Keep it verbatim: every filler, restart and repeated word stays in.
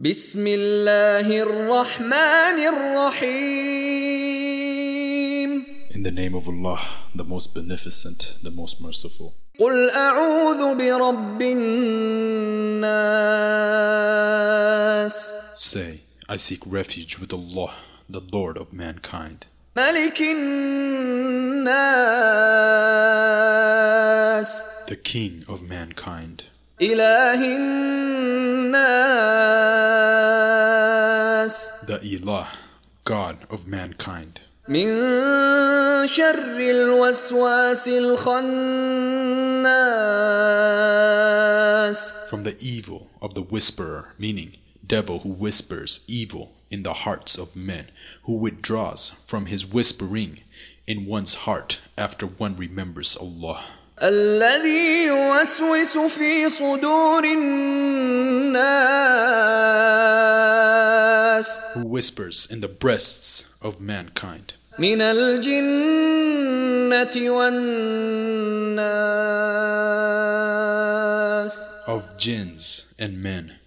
بسم الله الرحمن الرحيم. In the name of Allah, the most beneficent, the most merciful. قل أعوذ برب الناس. Say, I seek refuge with Allah, the Lord of mankind, ملك الناس. the King of mankind, إله الناس. the Ilah, God of mankind, من شر الوسواس الخناس. from the evil of the whisperer, meaning devil who whispers evil in the hearts of men, who withdraws from his whispering in one's heart after one remembers Allah, الذي يوسوس في صدور الناس. who whispers in the breasts of mankind, من الجنة والناس. of jinns and men.